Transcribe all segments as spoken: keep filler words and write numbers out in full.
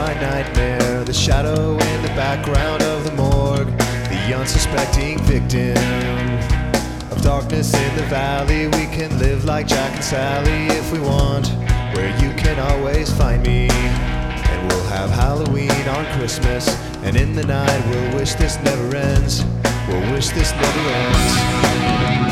my nightmare, the shadow in the background of the morgue, the unsuspecting victim of darkness in the valley. We can live like Jack and Sally if we want, where you can always find me. And we'll have Halloween on Christmas, and in the night we'll wish this never ends. We'll wish this never ends.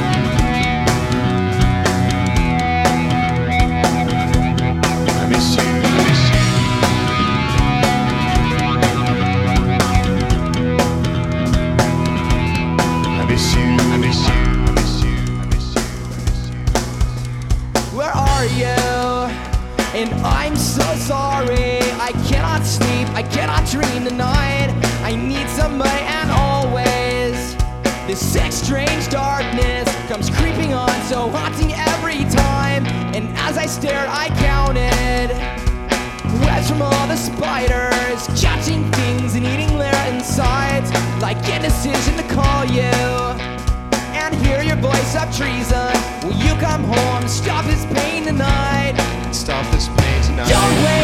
Where are you? And I'm so sorry. I cannot sleep, I cannot dream tonight. I need somebody, and always this sick, strange darkness comes creeping on, so haunting every time. And as I stared, I counted webs from all the spiders, catching things and eating their insides, like indecision to call you and hear your voice of treason. Will you come home, stop this pain tonight? Stop this pain tonight. Don't wait.